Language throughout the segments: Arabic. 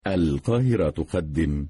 القاهرة تقدم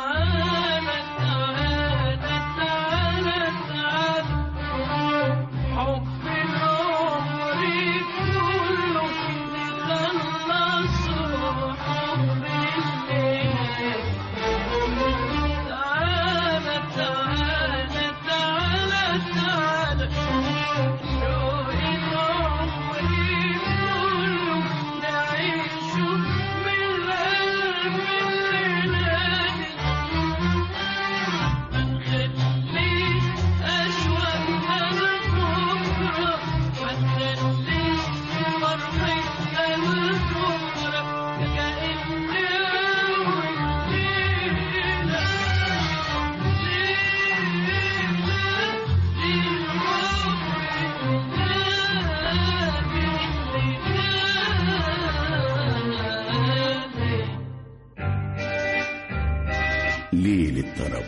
ليل الطرب.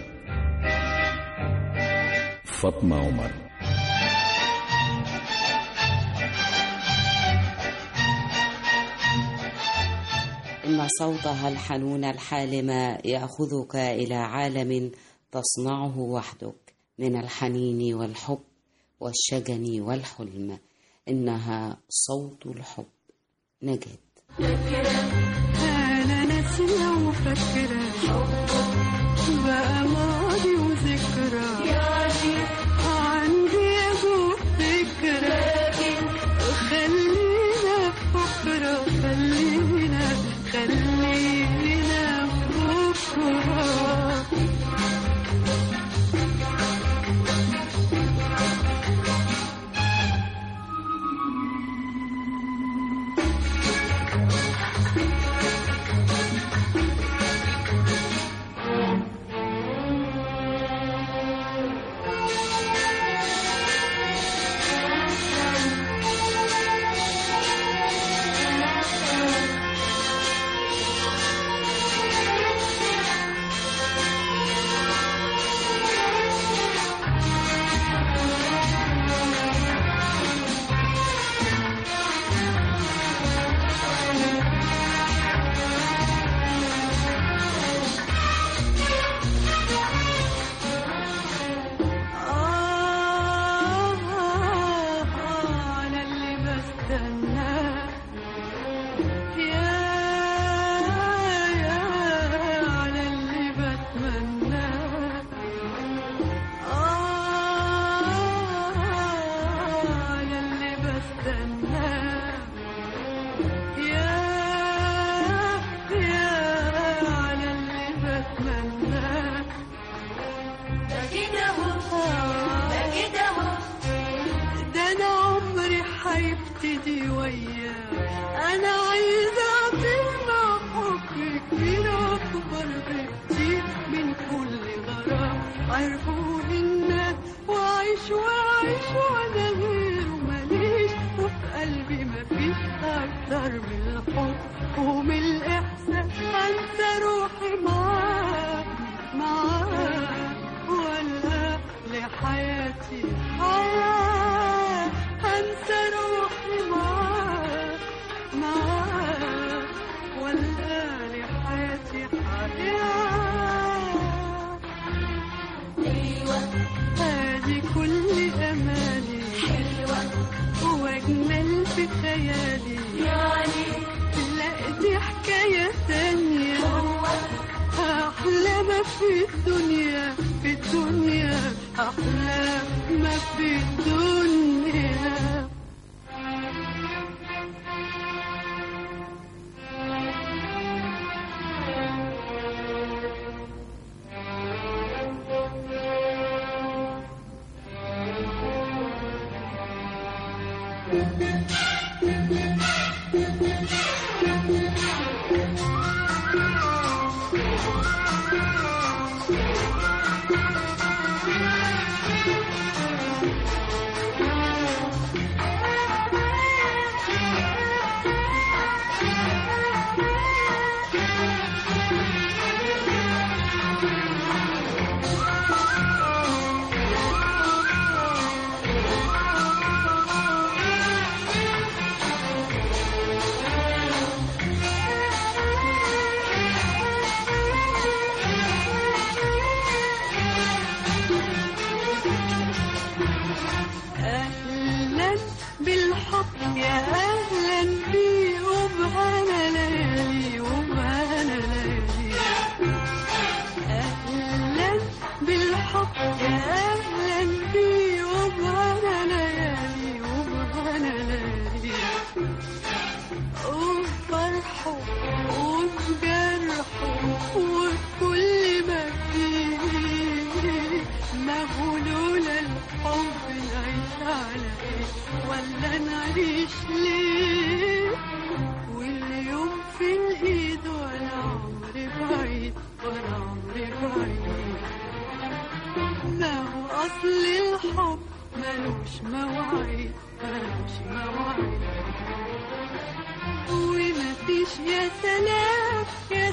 فاطمة عمر. إن صوتها الحنون الحالم يأخذك إلى عالم تصنعه وحدك من الحنين والحب والشجن والحلم. إنها صوت الحب. نجد. أنا ناسية وفاكرة بقى ماضي وذكرى، عندي أبو فكرة، خلينا في بكرة، خلينا في بكرة.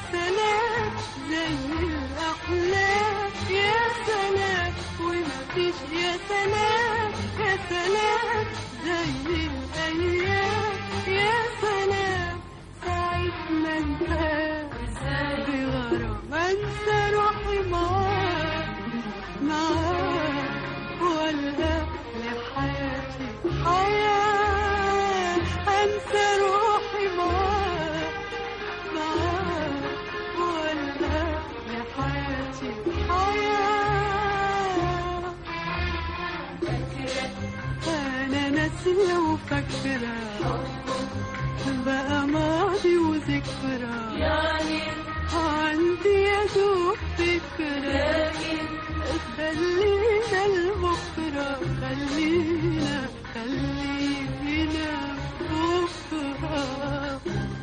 سلام زي الأحلام يا سلام ومفيش يا سلام يا سلام زي الأيام يا سلام ساعة ما انتهى بغرام انسى روحي معاك ولا لحياتي حياة انسى روحي معاك ولا لحياتي حياة انا ناسية وفاكرة بقى ماضي وذكرى عندي يا دوب فكرة خلينا لبكرة خلينا بكرة.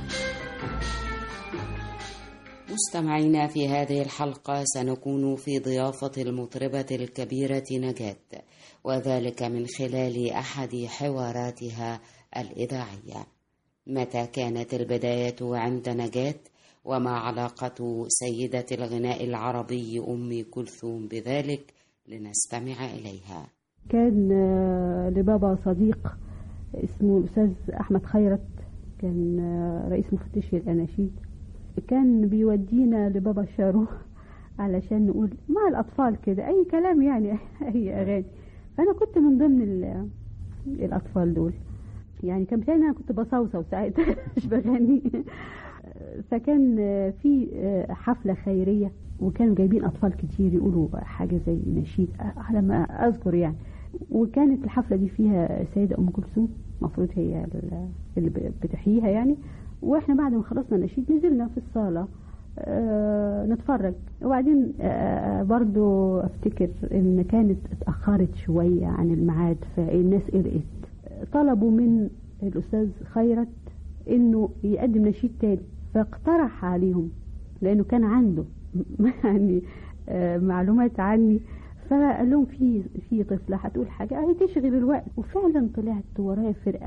مستمعينا، في هذه الحلقة سنكون في ضيافة المطربة الكبيرة نجاة، وذلك من خلال أحد حواراتها الإذاعية. متى كانت البداية عند نجاة؟ وما علاقة سيدة الغناء العربي أم كلثوم بذلك؟ لنستمع إليها. كان لبابا صديق اسمه الأستاذ أحمد خيرت، كان رئيس مفتشي الأناشيد، كان بيودينا لبابا شارو علشان نقول مع الأطفال كده أي كلام، يعني أي أغاني. فأنا كنت من ضمن الأطفال دول، يعني كان بتاعي أنا كنت بصوصو ساعتها مش بغني. فكان في حفلة خيرية وكانوا جايبين أطفال كتير يقولوا حاجة زي نشيد على ما أذكر يعني. وكانت الحفلة دي فيها السيدة أم كلثوم، مفروض هي اللي بتحييها يعني. وإحنا بعد ما خلصنا النشيد نزلنا في الصالة نتفرج. وبعدين برضو أفتكر إن كانت اتأخرت شوية عن الميعاد، فالناس قلقت، طلبوا من الأستاذ خيرت إنه يقدم نشيد تاني، فاقترح عليهم لأنه كان عنده يعني معلومات عني، فقال لهم في طفلة هتقول حاجة هي تشغل الوقت. وفعلا طلعت ورايا فرقة،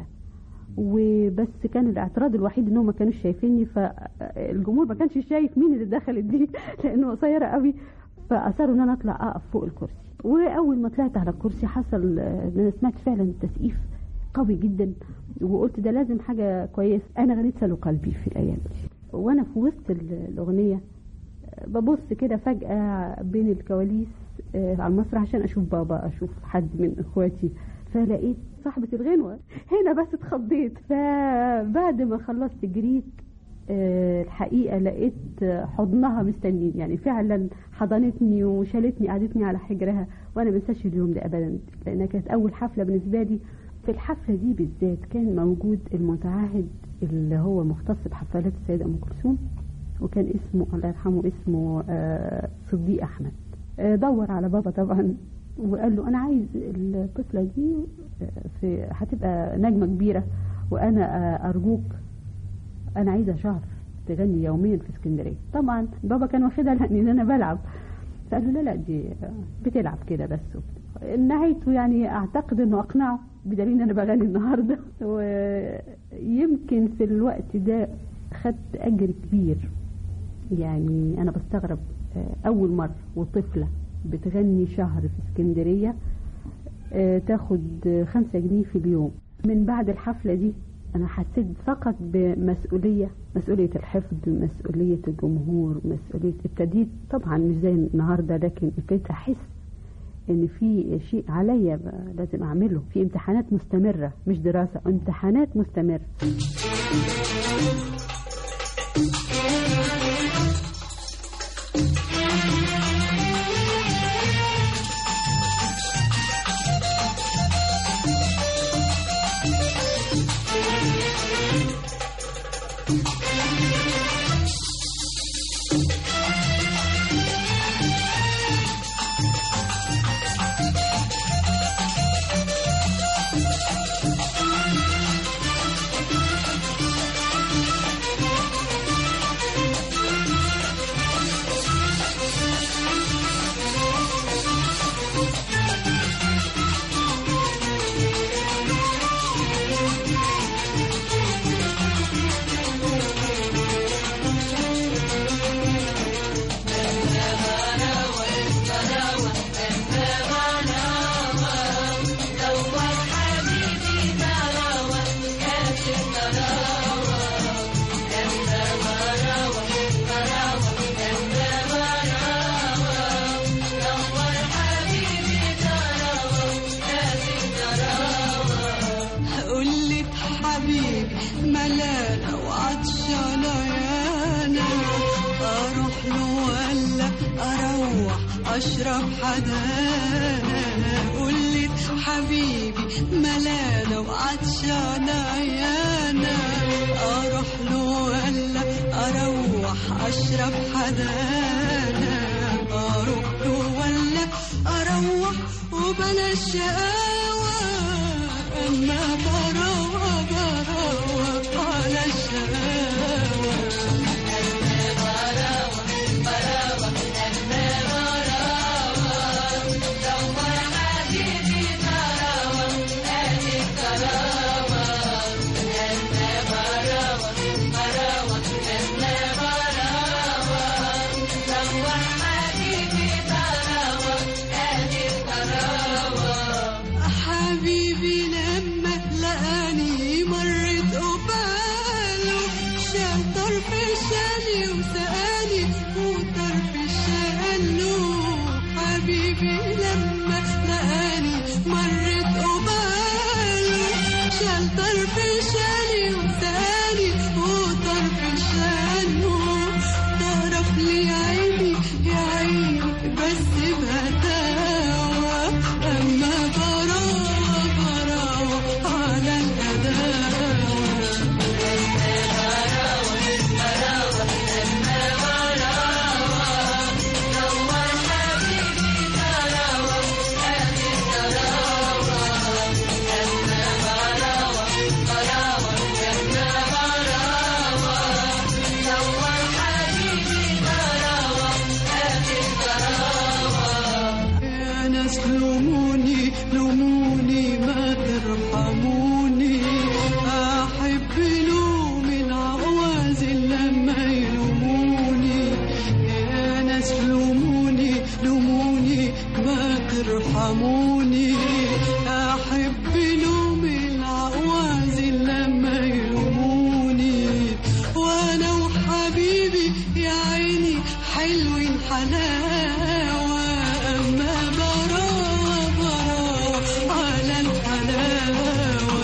وبس كان الاعتراض الوحيد انهم ما كانوش شايفيني، فالجمهور ما كانش شايف مين اللي دخلت دي لانه قصيرة قوي، فاصروا ان انا اطلع اقف فوق الكرسي. واول ما طلعت على الكرسي حصل ان انا سمعت فعلا تسقيف قوي جدا، وقلت ده لازم حاجة كويسة. انا غنيت سلو قلبي في الايام دي، وانا في وسط الاغنية ببص كده فجأة بين الكواليس على المسرح عشان اشوف بابا، اشوف حد من اخواتي، فلقيت صاحبة الغنوة. هنا بس اتخضيت. فبعد ما خلصت جريت الحقيقة لقيت حضنها مستنين، يعني فعلا حضنتني وشالتني قعدتني على حجرها، وانا ما انساش اليوم ده ابدا، لانها كانت اول حفلة بالنسبة لي. في الحفلة دي بالذات كان موجود المتعهد اللي هو مختص بحفلات السيدة أم كلثوم، وكان اسمه الله يرحمه اسمه صديق أحمد. دور على بابا طبعا وقال له أنا عايز الطفلة دي هتبقى نجمة كبيرة، وأنا أرجوك أنا عايزة شهر تغني يوميا في اسكندرية. طبعا بابا كان واخدها لأن أنا بلعب، فقال له لا دي بتلعب كده بس. نهايته يعني أعتقد أنه أقنعه، بدليل أن أنا بغني النهاردة. ويمكن في الوقت ده خدت أجر كبير، يعني أنا بستغرب أول مرة وطفلة بتغني شهر في اسكندرية تاخد 5 جنيه في اليوم. من بعد الحفلة دي أنا حسيت فقط بمسؤولية، مسؤولية الحفظ، مسؤولية الجمهور، مسؤولية. ابتديت طبعا مش زي النهاردة، لكن ابتديت أحس ان في شيء عليا لازم اعمله، في امتحانات مستمرة، مش دراسة، امتحانات مستمرة. أشرب حدانا قلت حبيبي ملانا وعطشانة عيانا أروح له ولا أروح أشرب حدانا أروح له ولا أروح وبلاش شقاوة أما بروح على الشقاوة حبيبي لما لقاني مرت قباله شال طرف شالي وسقاني وطرف شاله حبيبي لما لقاني مرت قباله شال طرف شالي وسقاني وطرف شاله تعرف لي عيني يا عيني بس بهداوة أما لوموني ما ترحموني أحب لوم العوازل لما يلوموني يا ناس لوموني ما ترحموني أحب لوم العوازل لما يلوموني وأنا وحبيبي يا عيني حلوين حلاوة أما على الحلاوة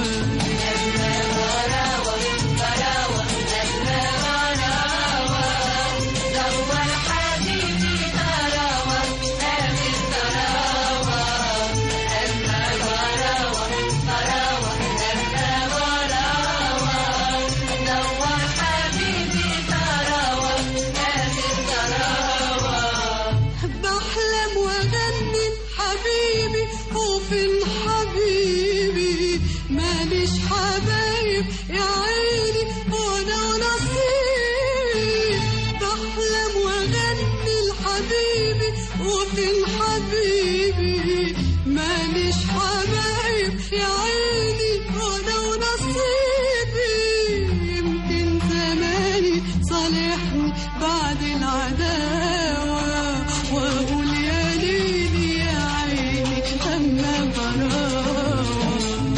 دور حبيبي طراوة هذه الطراوة أما طراوة أما طراوة دور حبيبي طراوة هذه الطراوة بحلم وأغني حبيبي وفين حبيبي ماليش حبايب يا عيني وانا ونصيب بحلم واغني لحبيبي وفين حبيبي ماليش حبايب يا عيني وانا ونصيبي يمكن زماني صالحني بعد العداوة واقول يا ليلي يا عيني أما براوة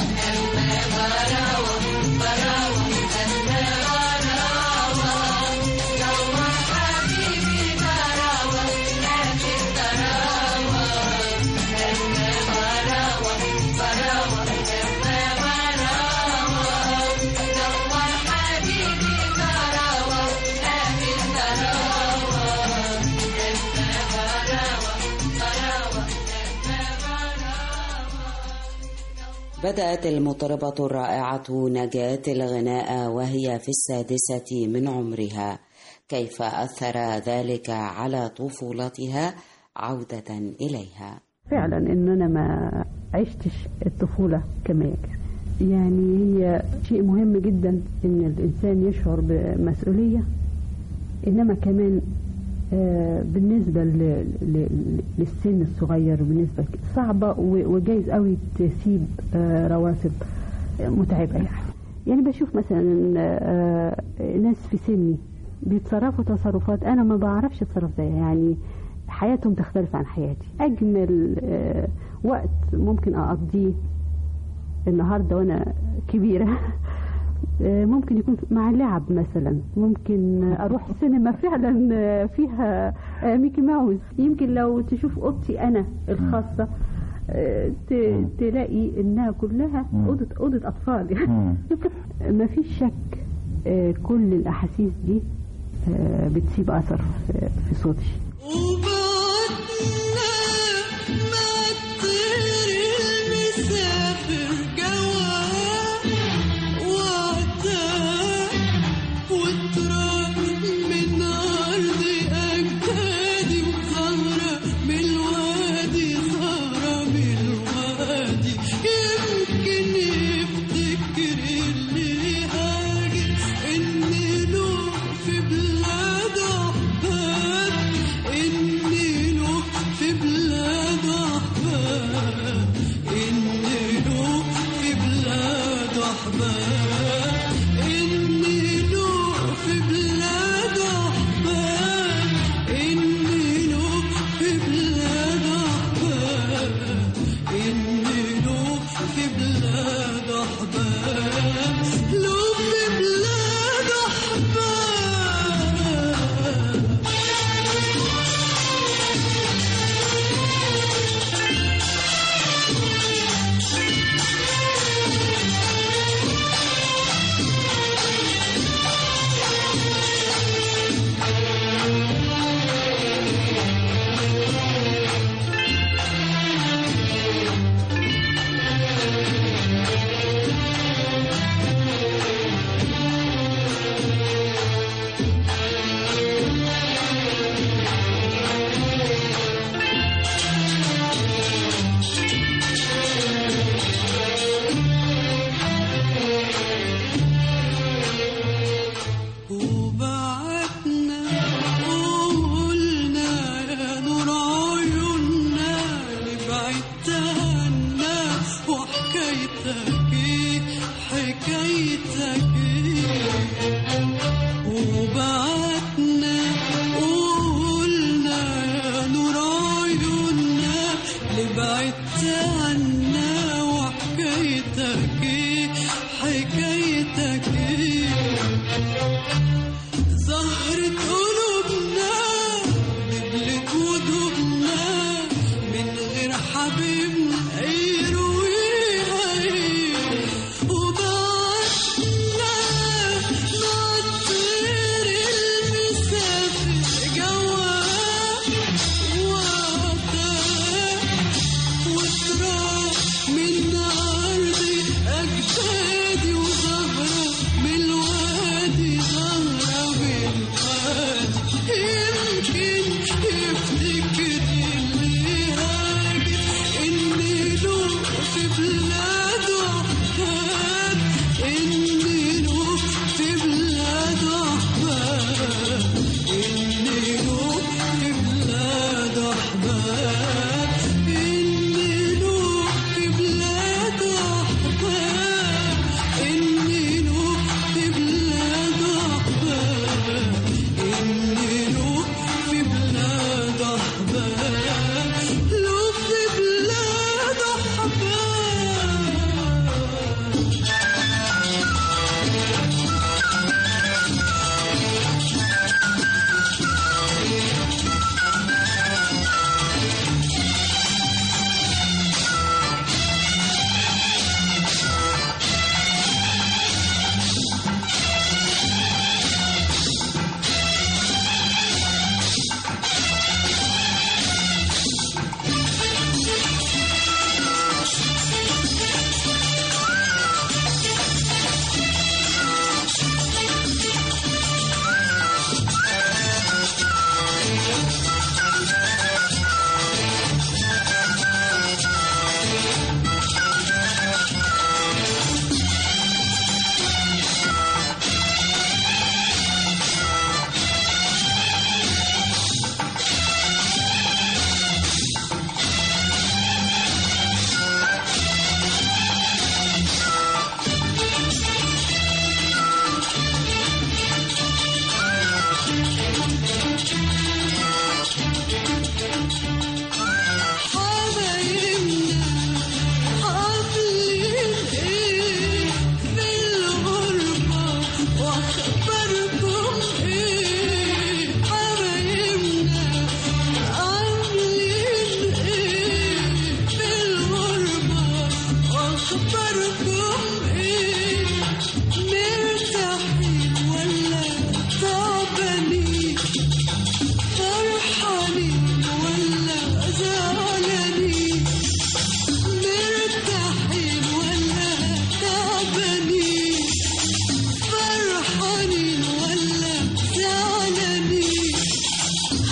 دور حبيبي طراوة هذه الطراوة أما براوة دور حبيبي طراوة هذه الطراوة بدأت المطربة الرائعة نجاة الغناء وهي في 6 من عمرها. كيف أثر ذلك على طفولتها عودة إليها؟ فعلا إن أنا ما عشتش الطفولة كما يجب، يعني هي شيء مهم جدا إن الإنسان يشعر بمسؤولية، إنما كمان بالنسبة للسن الصغير بالنسبة صعبة وجايز قوي تسيب رواسب متعبة. يعني بشوف مثلا ناس في سني بيتصرفوا تصرفات أنا ما بعرفش اتصرف زيها، يعني حياتهم تختلف عن حياتي. أجمل وقت ممكن أقضيه النهاردة وأنا كبيرة ممكن يكون مع اللعب مثلا، ممكن أروح السينما فعلا فيها ميكي ماوس. يمكن لو تشوف أوضتي أنا الخاصة تلاقي إنها كلها أوضة أطفال. ما فيش شك كل الأحاسيس دي بتسيب أثر في صوتي. وبعدنا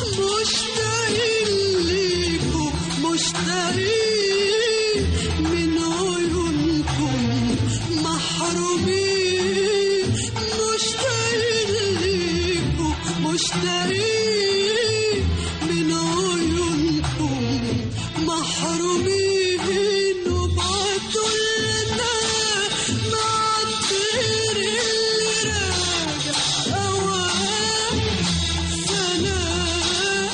مشتاقين ليكوا مشتاقين من عيونكم محرومين مشتاقين ليكوا مشتاقين من عيونكم محرومين وبعتوا لنا مع الطير اللي راجع أوام سلام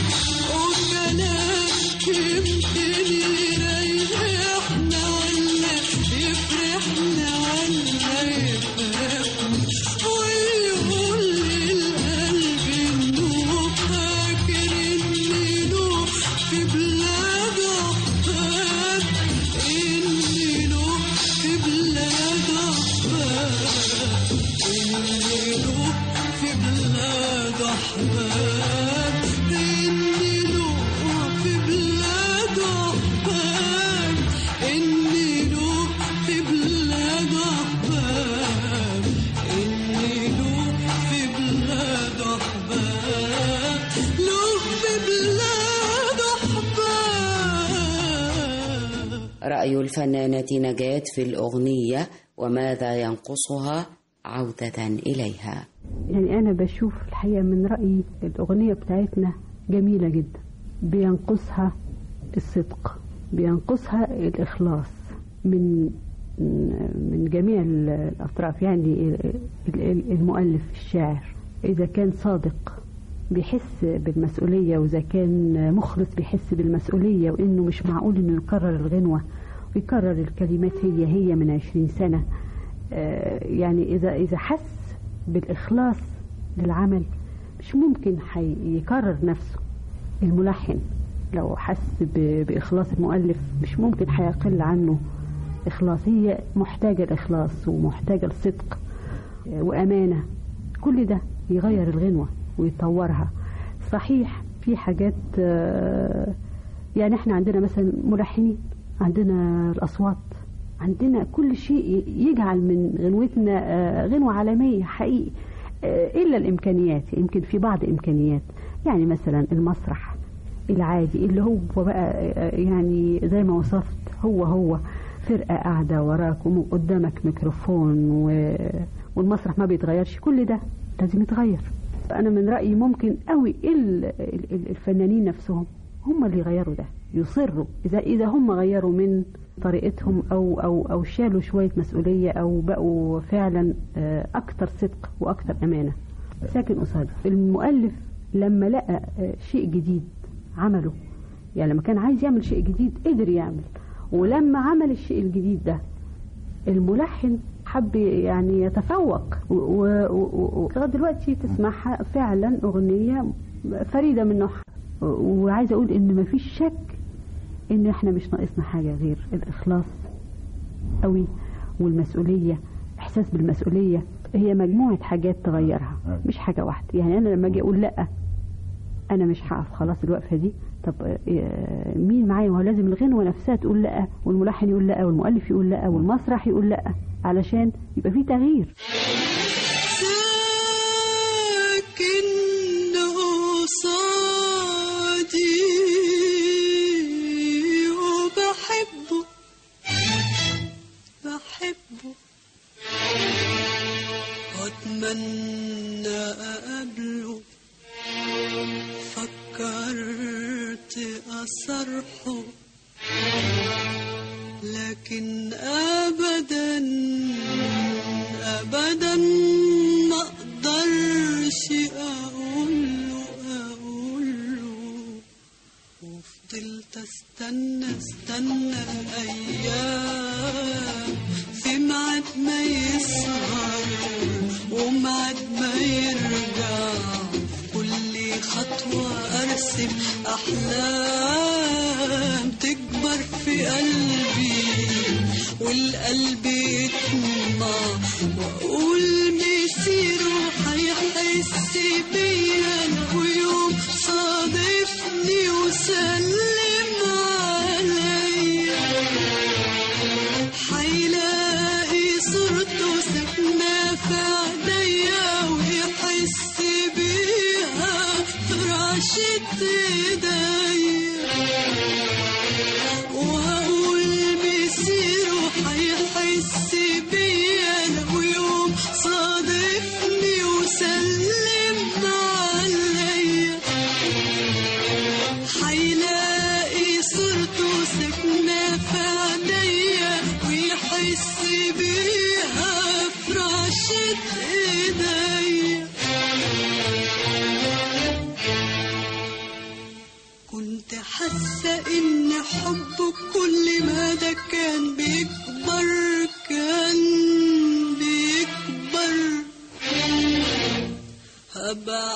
وكلام يمكن يريحنا ولا يفرحنا ولا يفرحنا ويقول للقلب إنه فاكر إنه في بلاد أحباب إنه في بلاد أحباب إنه في بلاد أحباب إنه في بلاد أحباب إنه في بلاد أحباب إنه في بلاد أحباب له في بلاد أحباب. رأي الفنانة نجاة في الأغنية وماذا ينقصها عودة إليها. يعني أنا بشوف الحقيقة من رأيي الأغنية بتاعتنا جميلة جدا، بينقصها الصدق، بينقصها الإخلاص من جميع الأطراف. يعني المؤلف الشاعر إذا كان صادق بيحس بالمسؤولية، وإذا كان مخلص بيحس بالمسؤولية، وإنه مش معقول إنه يكرر الغنوة ويكرر الكلمات هي من 20 سنة. يعني إذا حس بالإخلاص للعمل مش ممكن يكرر نفسه. الملحن لو حس بإخلاص المؤلف مش ممكن هيقل عنه إخلاص. هي محتاجة الإخلاص ومحتاجة الصدق وأمانة، كل ده يغير الغنوة ويطورها. صحيح في حاجات، يعني احنا عندنا مثلا ملحنين، عندنا الأصوات، عندنا كل شيء يجعل من غنوتنا غنوة عالمية حقيقي، إلا الإمكانيات. يمكن في بعض إمكانيات، يعني مثلا المسرح العادي اللي هو بقى يعني زي ما وصفت، هو فرقة قاعدة وراك وقدامك ميكروفون والمسرح ما بيتغيرش، كل ده لازم يتغير. أنا من رأيي ممكن قوي الفنانين نفسهم هم اللي يغيروا ده، يصروا إذا هم غيروا من طريقتهم أو شالوا شوية مسؤولية أو بقوا فعلا أكتر صدق وأكتر أمانة. ساكن قصاده المؤلف لما لقى شيء جديد عمله، يعني لما كان عايز يعمل شيء جديد قدر يعمل، ولما عمل الشيء الجديد ده الملحن حب يعني يتفوق، ولغايه دلوقتي تسمعها فعلا أغنية فريدة من نوعها. وعايزة أقول إن مفيش شك إن إحنا مش ناقصنا حاجة غير الإخلاص قوي والمسؤولية، إحساس بالمسؤولية. هي مجموعة حاجات تغيرها مش حاجة واحدة. يعني أنا لما أجي أقول لأ أنا مش هقف خلاص الوقفة دي، طب مين معايا؟ وهو لازم الغنوة نفسها تقول لأ، والملحن يقول لأ، والمؤلف يقول لأ، والمسرح يقول لأ، علشان يبقى فيه تغيير. أتمنى أقابله، فكرت أصرحه، لكن أبدا ما أقدرش أقوله. وفضلت استنى الأيام في ميعاد ما يسهر وميعاد ما يرجع، كل خطوة أرسم أحلام تكبر في قلبي، والقلب يطمع وأقول مسيره هيحس بيا، ويوم صادفني وسلم عليا هيلاقي صورته ساكنة في عينيا، ويحس بيها في رعش ايديا وهقول مسيره هيحس بيا لو يوم صادفني وسلم عليا هيلاقي صورته ساكنة في عينيا ويحس بيها في رعشة ايديا كنت حاسة ان حبه كل ما ده كان بيكبر هبقى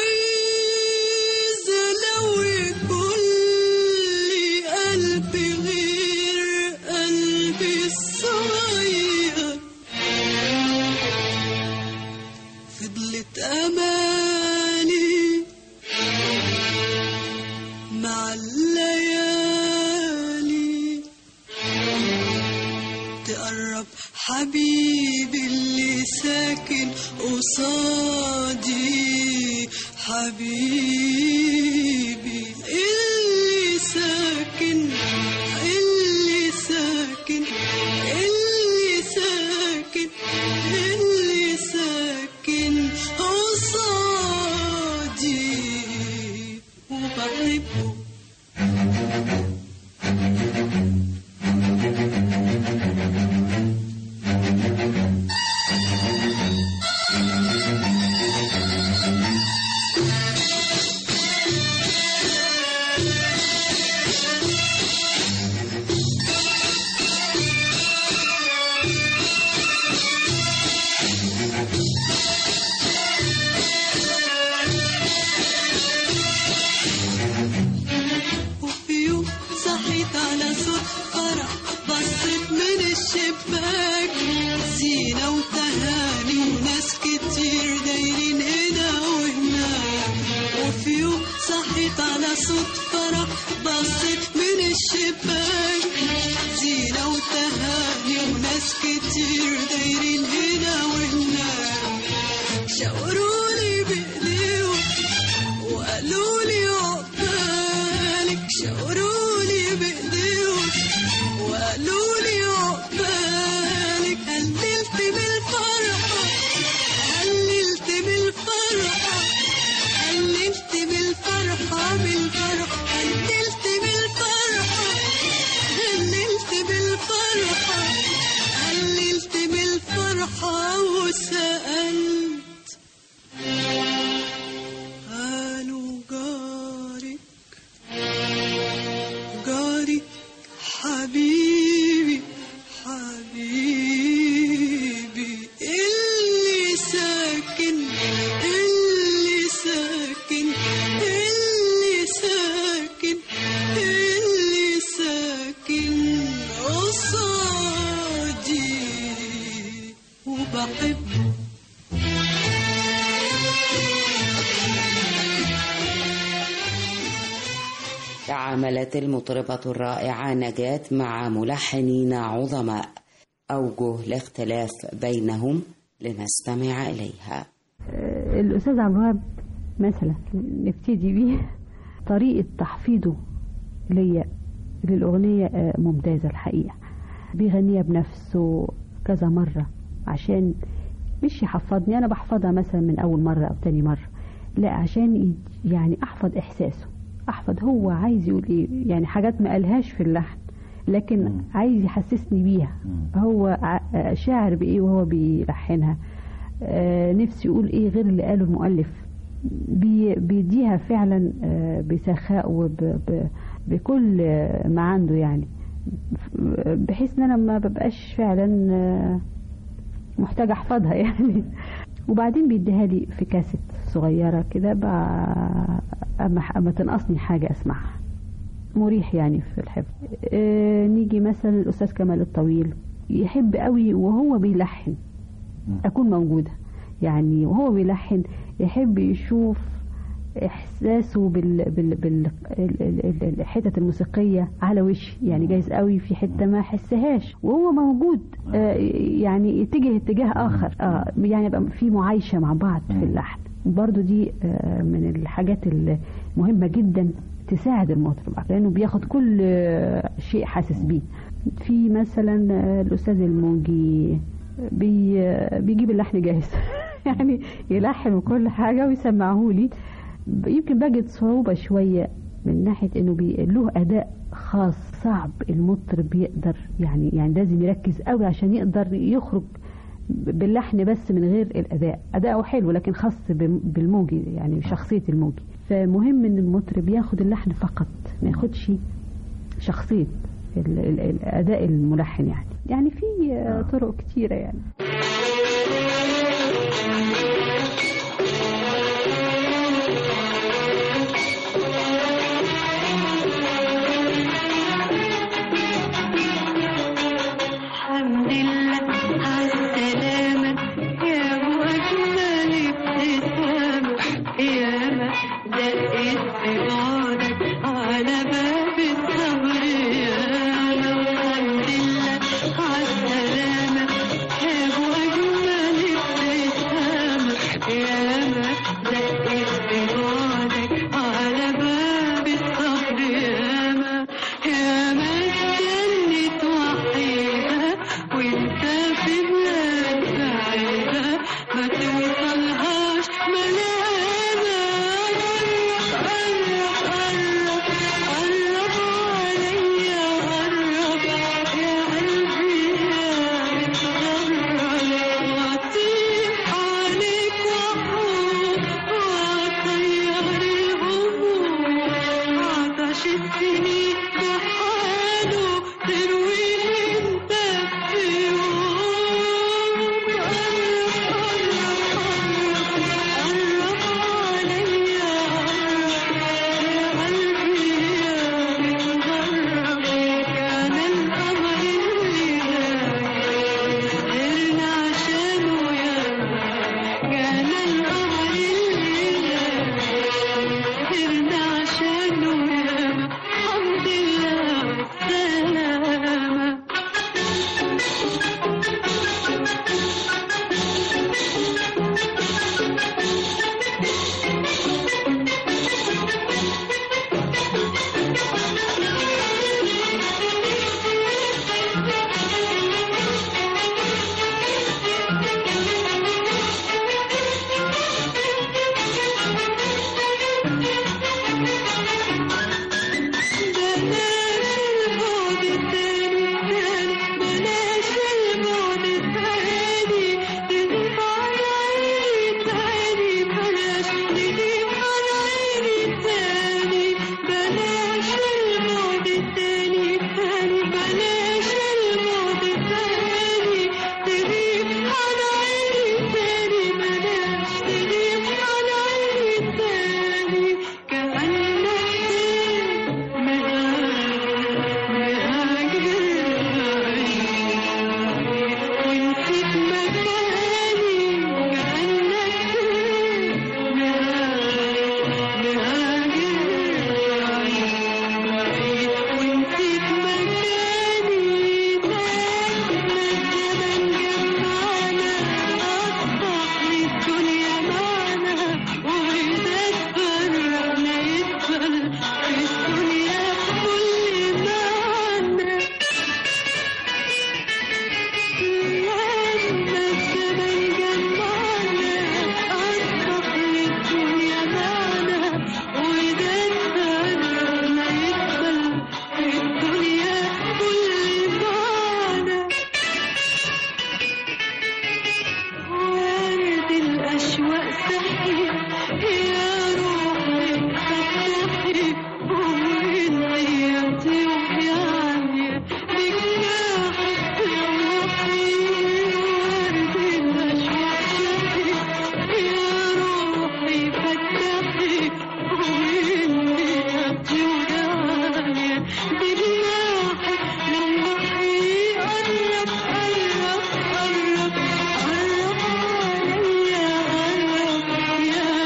عايزة لو يكون لي قلبي غير قلبي الصغير فضلت أماني مع الليالي تقرب حبيبي اللي ساكن قصادي حبيبي اللي ساكن قصادي وبحبه على صوت فرح بصيت من الشباك زينة وتهاني وناس كتير دايرين هنا وهناك وفي يوم صحيت على صوت فرح بصيت من الشباك زينة وتهاني وناس كتير دايرين هنا وهناك شاورولي بإيديهم وقالولي عقبالك شاورولي بإيديهم وقالولي عقبالك هللت بالفرحة هللت بالفرحة هللت بالفرحة بالفرحة هللت بالفرحة هللت بالفرحة هللت بالفرحة وسألت قالوا جارك حبيبي حبيبي اللي ساكن اللي ساكن اللي ساكن اللي ساكن قصادي وبحبه تعاملت المطربة الرائعة نجاة مع ملحنين عظماء أوجه الاختلاف بينهم لنستمع إليها. الأستاذ عبد الوهاب مثلا نبتدي بيه طريقة تحفيظه ليا للأغنية ممتازة الحقيقة بيغنيها بنفسه كذا مرة عشان مش يحفظني أنا بحفظها مثلا من أول مرة أو تاني مرة لا عشان يعني أحفظ إحساسه أحفظ هو عايز يقول إيه يعني حاجات ما قالهاش في اللحن لكن عايز يحسسني بيها هو شاعر بإيه وهو بيلحنها نفسي يقول إيه غير اللي قاله المؤلف بيديها فعلا بسخاء وبكل ما عنده يعني بحيث ان انا ما ببقاش فعلا محتاجة احفظها يعني وبعدين بيديها لي في كاسيت صغيرة كده اما تنقصني حاجة اسمعها مريح يعني في الحفظ. نيجي مثلا الأستاذ كمال الطويل يحب قوي وهو بيلحن أكون موجودة يعني وهو بيلحن يحب يشوف إحساسه بالحتة الموسيقية على وش يعني جايز قوي في حتة ما حسهاش وهو موجود يعني يتجه اتجاه آخر يعني يبقى في معايشة مع بعض في اللحن برضو دي من الحاجات اللي مهمة جدا تساعد المطرب لأنه بياخد كل شيء حاسس بيه. في مثلا الأستاذ الموجي بيجيب اللحن جاهز يعني يلحن وكل حاجة ويسمعه لي. يمكن بجد صعوبة شوية من ناحية انه له اداء خاص صعب، المطرب يقدر يعني لازم يركز قوي عشان يقدر يخرج باللحن بس من غير الاداء. اداءه حلو لكن خاص بالموجي يعني شخصية الموجي. فمهم ان المطرب ياخد اللحن فقط، ما ياخدش شخصية الاداء الملحن يعني في طرق كتيرة يعني.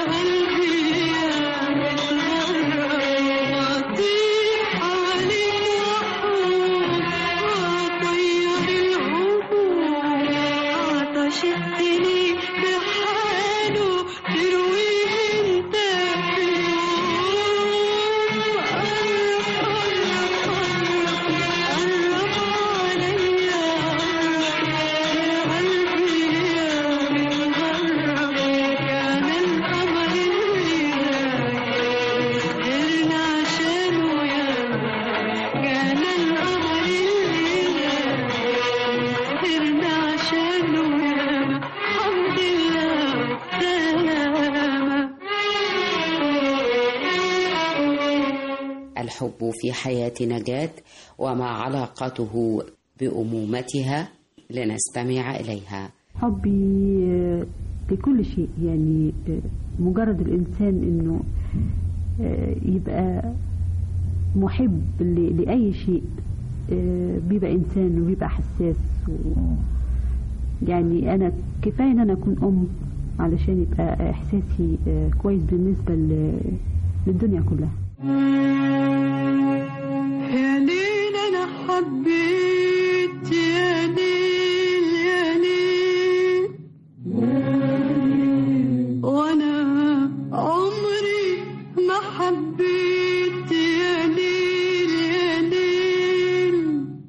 عليك الحب في حياة نجاة وما علاقته بأمومتها، لنستمع إليها. حبي لكل شيء، يعني مجرد الإنسان إنه يبقى محب لأي شيء بيبقى إنسان وبيبقى حساس يعني أنا كفاية إن أنا أكون أم علشان يبقى إحساسي كويس بالنسبة للدنيا كلها. يا ليل أنا حبيت، يا ليل يا ليل، وأنا عمري ما حبيت، يا ليل يا ليل،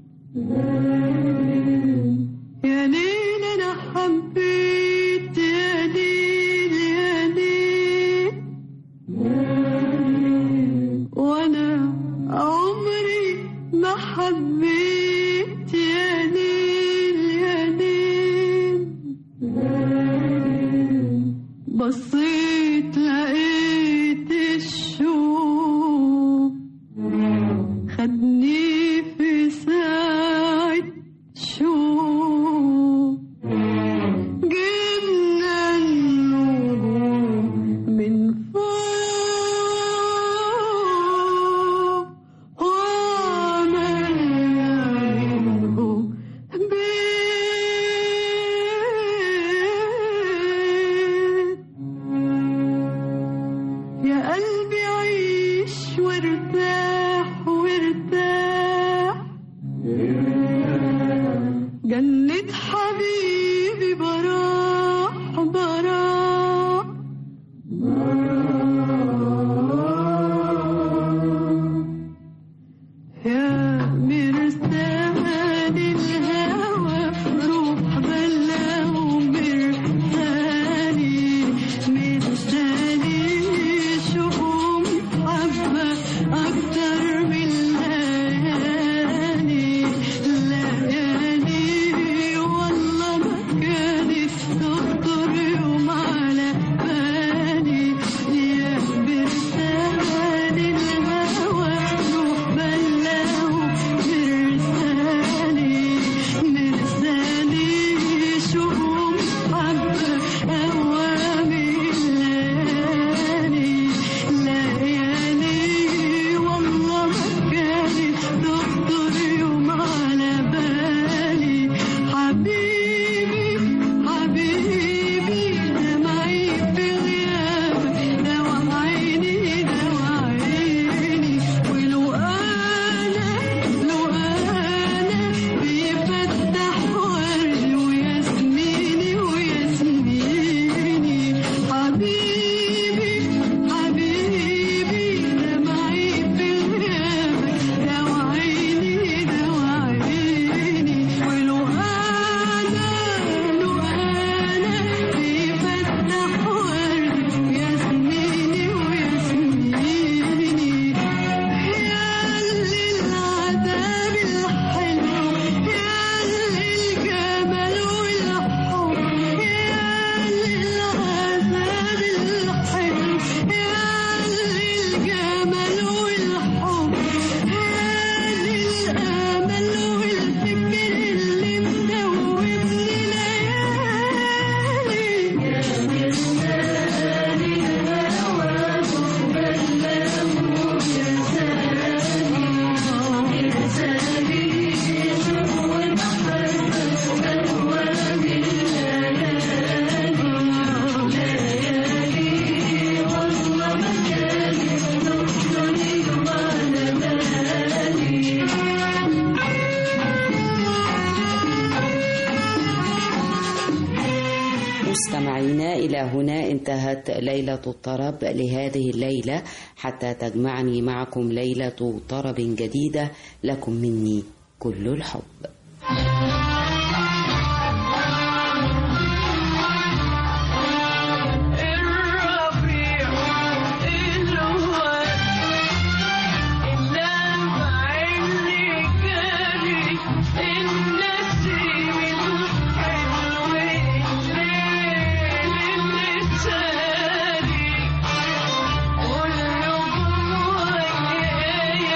يا ليل أنا حبيت، يا ليل يا ليل، وأنا عمري ما حبيت، يا ليل يا ليل، بصيت لقيت الشوق خدني في ساعة شوق، جبنا النور من فوق وعملنا منه بيت. يا قلبي عيش وارتاح وارتاح، جنة حبيبي براح براح، يا مرسال الهوى روح بلاه مرسالي، مرسالي شوق حبة أكتر من ليالي، ليالي والله ما كانت تخطر يوم على بالي، يا مرسال الهوى روح بلاه مرسالي، مرسالي شوق حبة أوامي ليالي، ليالي والله ما كانت تخطر يوم على بالي، حبيبي حبيبي دمعي في غيابك، دوا عيني دوا عيني، ولو أنا بيفتح ورد وياسميني وياسميني، حبيبي حبيبي دمعي في غيابك، دوا عيني دوا عيني، ولو أنا بيفتح ورد وياسميني وياسميني، يا اللي العذاب الحلو، يا اللي الجمال والحب، يا اللي العذاب الحلو، يا اللي الجمال والحب، يا اللي الأمل والفكر اللي مدوبني ليالي. مستمعينا، إلى هنا انتهت ليلة الطرب لهذه الليلة، حتى تجمعني معكم ليلة طرب جديدة. لكم مني كل الحب. كل يوم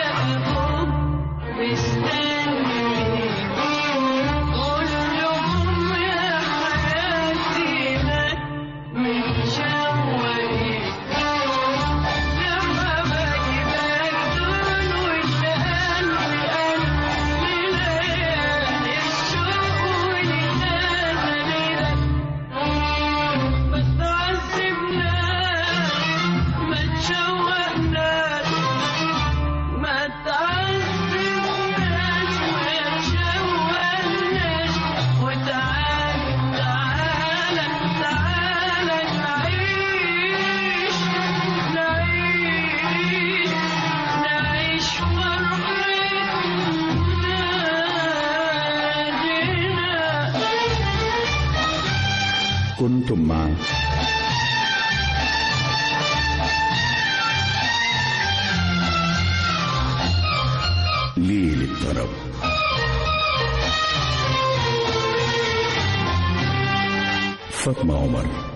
كنتم مع ليل الطرب. فاطمة عمر.